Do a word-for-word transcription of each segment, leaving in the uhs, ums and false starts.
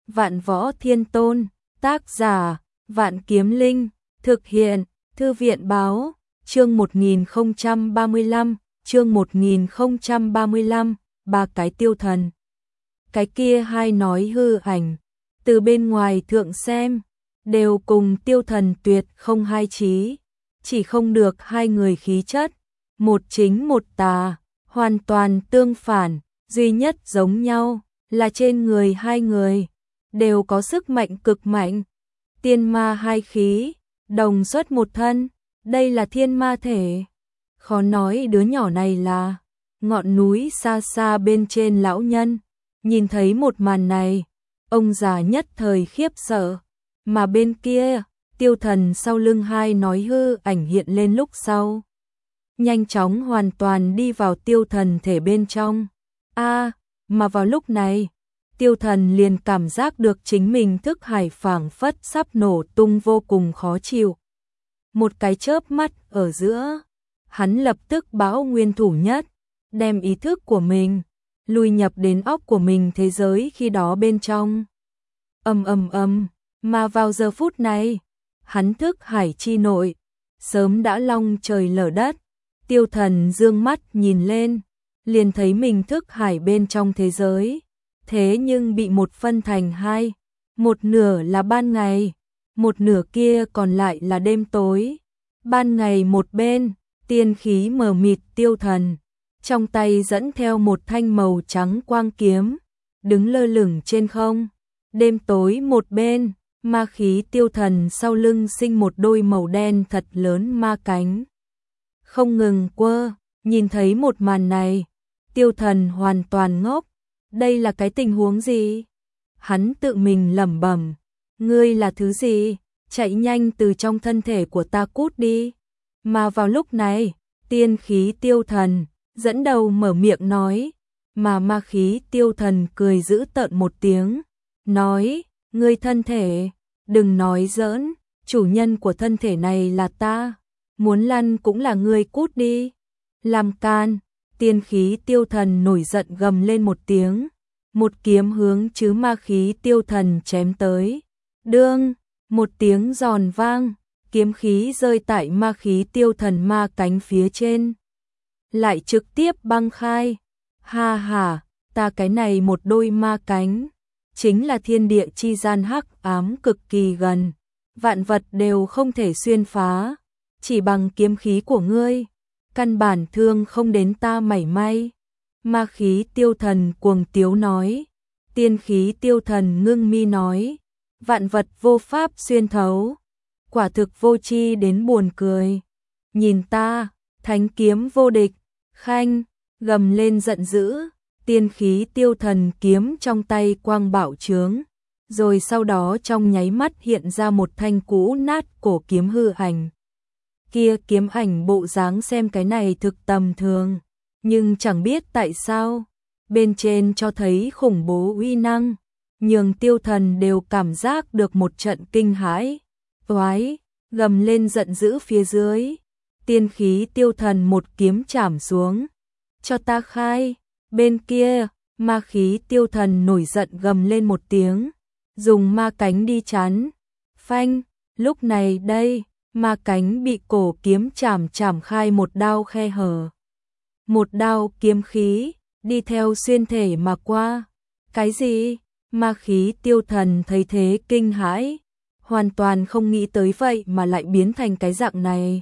Vạn Võ Thiên Tôn, tác giả, Vạn Kiếm Linh, thực hiện, Thư viện báo, chương một nghìn không trăm ba mươi lăm, chương một nghìn không trăm ba mươi lăm, ba cái tiêu thần. Cái kia hai nói hư ảnh, từ bên ngoài thượng xem, đều cùng tiêu thần tuyệt không hai chí, chỉ không được hai người khí chất, một chính một tà, hoàn toàn tương phản, duy nhất giống nhau là trên người hai người đều có sức mạnh cực mạnh, tiên ma hai khí, đồng xuất một thân, đây là thiên ma thể. Khó nói đứa nhỏ này là ngọn núi xa xa bên trên lão nhân, nhìn thấy một màn này, ông già nhất thời khiếp sợ, mà bên kia, tiêu thần sau lưng hai nói hư ảnh hiện lên lúc sau. Nhanh chóng hoàn toàn đi vào tiêu thần thể bên trong. A, mà vào lúc này, tiêu thần liền cảm giác được chính mình thức hải phảng phất sắp nổ tung vô cùng khó chịu. Một cái chớp mắt ở giữa, hắn lập tức bão nguyên thủ nhất, đem ý thức của mình lùi nhập đến óc của mình thế giới khi đó bên trong. Ầm ầm ầm, mà vào giờ phút này, hắn thức hải chi nội, sớm đã long trời lở đất. Tiêu thần dương mắt nhìn lên, liền thấy mình thức hải bên trong thế giới, thế nhưng bị một phân thành hai, một nửa là ban ngày, một nửa kia còn lại là đêm tối. Ban ngày một bên, tiên khí mờ mịt tiêu thần, trong tay dẫn theo một thanh màu trắng quang kiếm, đứng lơ lửng trên không. Đêm tối một bên, ma khí tiêu thần sau lưng sinh một đôi màu đen thật lớn ma cánh. Không ngừng quơ, nhìn thấy một màn này, tiêu thần hoàn toàn ngốc, đây là cái tình huống gì? Hắn tự mình lẩm bẩm, ngươi là thứ gì? Chạy nhanh từ trong thân thể của ta cút đi. Mà vào lúc này, tiên khí tiêu thần, dẫn đầu mở miệng nói, mà ma khí tiêu thần cười giễu tợn một tiếng, nói, ngươi thân thể, đừng nói giỡn, chủ nhân của thân thể này là ta. Muốn lăn cũng là ngươi cút đi. Làm can, tiên khí tiêu thần nổi giận gầm lên một tiếng, một kiếm hướng chứ ma khí tiêu thần chém tới. Đương, một tiếng giòn vang, kiếm khí rơi tại ma khí tiêu thần ma cánh phía trên, lại trực tiếp băng khai. Ha ha, ta cái này một đôi ma cánh, chính là thiên địa chi gian hắc ám cực kỳ gần, vạn vật đều không thể xuyên phá. Chỉ bằng kiếm khí của ngươi, căn bản thương không đến ta mảy may. Ma khí tiêu thần cuồng tiếu nói, tiên khí tiêu thần ngưng mi nói, vạn vật vô pháp xuyên thấu, quả thực vô tri đến buồn cười. Nhìn ta, thánh kiếm vô địch, khanh, gầm lên giận dữ, tiên khí tiêu thần kiếm trong tay quang bạo trướng, rồi sau đó trong nháy mắt hiện ra một thanh cũ nát cổ kiếm hư ảnh. Kia kiếm ảnh bộ dáng xem cái này thực tầm thường, nhưng chẳng biết tại sao, bên trên cho thấy khủng bố uy năng, nhường tiêu thần đều cảm giác được một trận kinh hãi. Oái, gầm lên giận dữ phía dưới, tiên khí tiêu thần một kiếm chảm xuống, cho ta khai. Bên kia, ma khí tiêu thần nổi giận gầm lên một tiếng, dùng ma cánh đi chắn. Phanh, lúc này đây, ma cánh bị cổ kiếm chảm chảm khai một đao khe hở. Một đao kiếm khí, đi theo xuyên thể mà qua. Cái gì? Ma khí tiêu thần thấy thế kinh hãi, hoàn toàn không nghĩ tới vậy mà lại biến thành cái dạng này.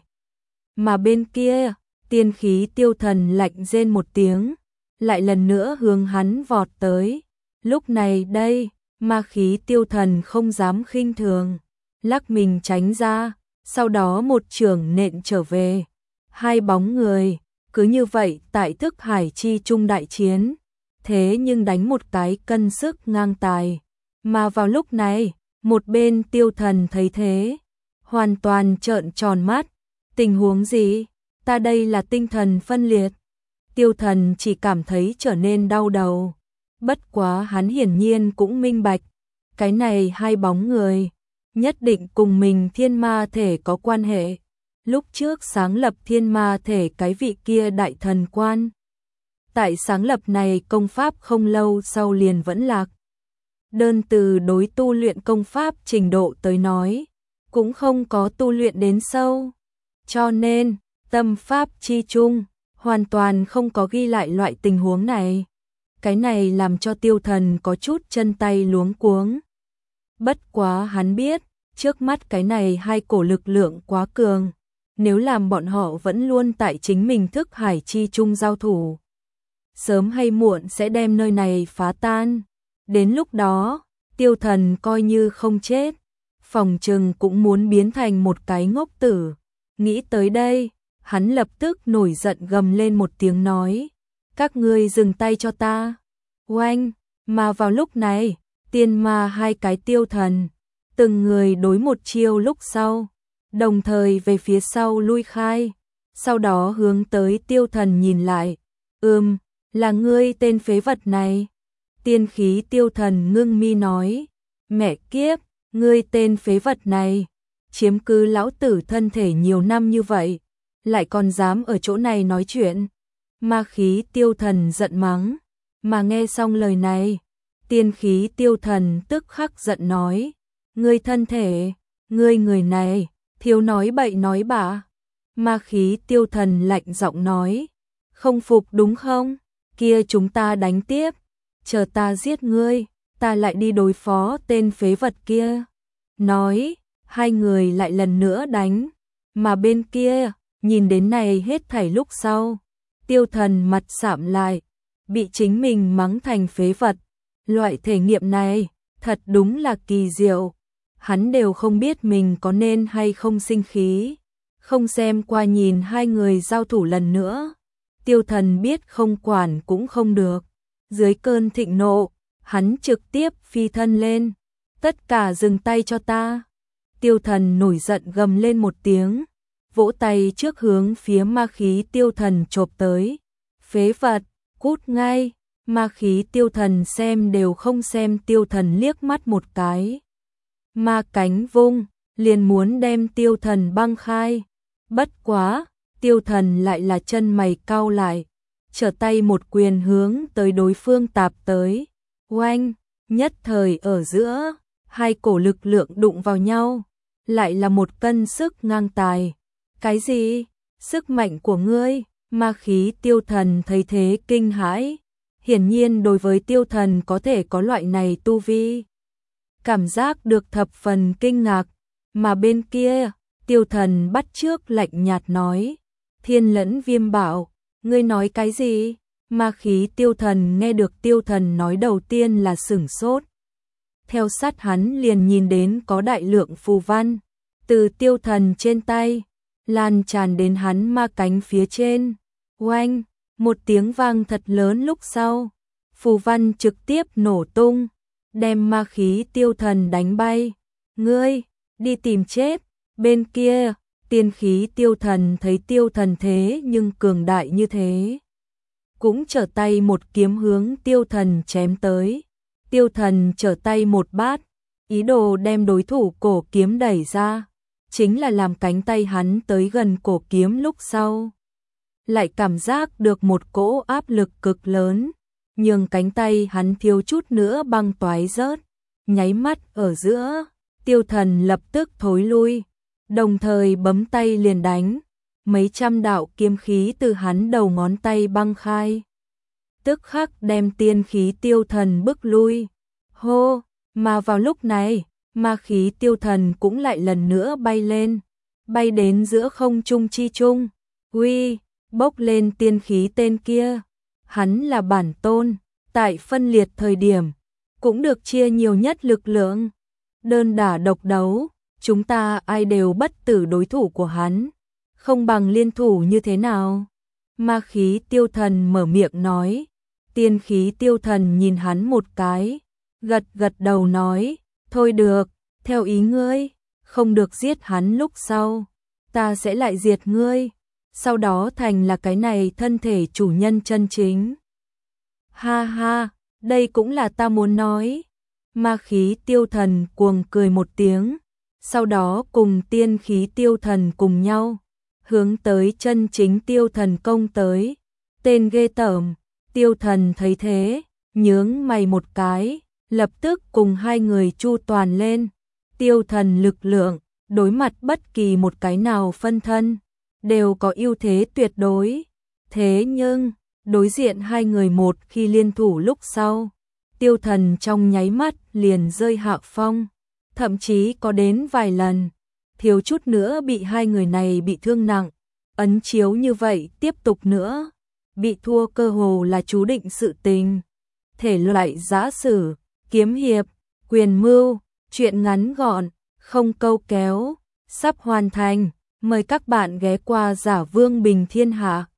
Mà bên kia, tiên khí tiêu thần lạnh rên một tiếng, lại lần nữa hướng hắn vọt tới. Lúc này đây, ma khí tiêu thần không dám khinh thường, lắc mình tránh ra. Sau đó một trường nện trở về, hai bóng người, cứ như vậy tại thức hải chi trung đại chiến, thế nhưng đánh một cái cân sức ngang tài. Mà vào lúc này, một bên tiêu thần thấy thế, hoàn toàn trợn tròn mắt, tình huống gì? Ta đây là tinh thần phân liệt. Tiêu thần chỉ cảm thấy trở nên đau đầu, bất quá hắn hiển nhiên cũng minh bạch, cái này hai bóng người nhất định cùng mình thiên ma thể có quan hệ. Lúc trước sáng lập thiên ma thể cái vị kia đại thần quan, tại sáng lập này công pháp không lâu sau liền vẫn lạc. đơn từ đối tu luyện công pháp trình độ tới nói, cũng không có tu luyện đến sâu. Cho nên, tâm pháp chi chung, hoàn toàn không có ghi lại loại tình huống này. Cái này làm cho Tiêu Thần có chút chân tay luống cuống. Bất quá hắn biết, trước mắt cái này hai cổ lực lượng quá cường. Nếu làm bọn họ vẫn luôn tại chính mình thức hải chi chung giao thủ, sớm hay muộn sẽ đem nơi này phá tan. Đến lúc đó, Tiêu Thần coi như không chết, phòng trừng cũng muốn biến thành một cái ngốc tử. Nghĩ tới đây, hắn lập tức nổi giận gầm lên một tiếng nói, các ngươi dừng tay cho ta. Oanh, mà vào lúc này, tiên ma hai cái Tiêu Thần, từng người đối một chiêu lúc sau, đồng thời về phía sau lui khai, sau đó hướng tới Tiêu Thần nhìn lại. Ừm, là ngươi tên phế vật này. Tiên khí Tiêu Thần ngưng mi nói, mẹ kiếp, ngươi tên phế vật này, chiếm cứ lão tử thân thể nhiều năm như vậy, lại còn dám ở chỗ này nói chuyện. Ma khí Tiêu Thần giận mắng, mà nghe xong lời này, tiên khí Tiêu Thần tức khắc giận nói, ngươi thân thể, ngươi người này, thiếu nói bậy nói bạ. Ma khí Tiêu Thần lạnh giọng nói, không phục đúng không? Kia chúng ta đánh tiếp, chờ ta giết ngươi, ta lại đi đối phó tên phế vật kia. Nói, hai người lại lần nữa đánh, mà bên kia, nhìn đến này hết thảy lúc sau, Tiêu Thần mặt sạm lại, bị chính mình mắng thành phế vật. Loại thể nghiệm này, thật đúng là kỳ diệu. Hắn đều không biết mình có nên hay không sinh khí, không xem qua nhìn hai người giao thủ lần nữa. Tiêu Thần biết không quản cũng không được, dưới cơn thịnh nộ, hắn trực tiếp phi thân lên, tất cả dừng tay cho ta. Tiêu Thần nổi giận gầm lên một tiếng, vỗ tay trước hướng phía ma khí Tiêu Thần chộp tới. Phế vật, cút ngay. Ma khí Tiêu Thần xem đều không xem Tiêu Thần liếc mắt một cái. Ma cánh vung, liền muốn đem Tiêu Thần băng khai. Bất quá, Tiêu Thần lại là chân mày cau lại, trở tay một quyền hướng tới đối phương tạp tới. Oanh, nhất thời ở giữa, hai cổ lực lượng đụng vào nhau, lại là một cân sức ngang tài. Cái gì? Sức mạnh của ngươi? Ma khí Tiêu Thần thấy thế kinh hãi. Hiển nhiên đối với Tiêu Thần có thể có loại này tu vi, cảm giác được thập phần kinh ngạc. Mà bên kia, Tiêu Thần bắt chước lạnh nhạt nói, Thiên Lẫn Viêm Bảo, ngươi nói cái gì? Ma khí Tiêu Thần nghe được Tiêu Thần nói đầu tiên là sửng sốt. Theo sát hắn liền nhìn đến có đại lượng phù văn, từ Tiêu Thần trên tay, lan tràn đến hắn ma cánh phía trên. Oanh, một tiếng vang thật lớn lúc sau, phù văn trực tiếp nổ tung, đem ma khí Tiêu Thần đánh bay. Ngươi, đi tìm chết. Bên kia, tiên khí Tiêu Thần thấy Tiêu Thần thế nhưng cường đại như thế, cũng trở tay một kiếm hướng Tiêu Thần chém tới. Tiêu Thần trở tay một bát, ý đồ đem đối thủ cổ kiếm đẩy ra, chính là làm cánh tay hắn tới gần cổ kiếm lúc sau, lại cảm giác được một cỗ áp lực cực lớn, nhường cánh tay hắn thiếu chút nữa băng toái rớt. Nháy mắt ở giữa, Tiêu Thần lập tức thối lui, đồng thời bấm tay liền đánh, mấy trăm đạo kiếm khí từ hắn đầu ngón tay băng khai, tức khắc đem tiên khí Tiêu Thần bức lui. Hô, mà vào lúc này, ma khí Tiêu Thần cũng lại lần nữa bay lên, bay đến giữa không trung chi trung. Uy, bốc lên tiên khí tên kia, hắn là bản tôn, tại phân liệt thời điểm, cũng được chia nhiều nhất lực lượng. Đơn đả độc đấu, chúng ta ai đều bất tử đối thủ của hắn, không bằng liên thủ như thế nào? Ma khí Tiêu Thần mở miệng nói. Tiên khí Tiêu Thần nhìn hắn một cái, gật gật đầu nói, thôi được, theo ý ngươi, không được giết hắn lúc sau, ta sẽ lại diệt ngươi, sau đó thành là cái này thân thể chủ nhân chân chính. Ha ha, đây cũng là ta muốn nói. Ma khí Tiêu Thần cuồng cười một tiếng, sau đó cùng tiên khí Tiêu Thần cùng nhau, hướng tới chân chính Tiêu Thần công tới. Tên ghê tởm. Tiêu Thần thấy thế, nhướng mày một cái, lập tức cùng hai người chu toàn lên. Tiêu Thần lực lượng, đối mặt bất kỳ một cái nào phân thân, đều có ưu thế tuyệt đối. Thế nhưng, đối diện hai người một khi liên thủ lúc sau, Tiêu Thần trong nháy mắt liền rơi hạ phong, thậm chí có đến vài lần, thiếu chút nữa bị hai người này bị thương nặng. Ấn chiếu như vậy tiếp tục nữa, bị thua cơ hồ là chú định sự tình. Thể loại giã sử, kiếm hiệp, quyền mưu, truyện ngắn gọn, không câu kéo, sắp hoàn thành. Mời các bạn ghé qua Giả Vương Bình Thiên Hạ.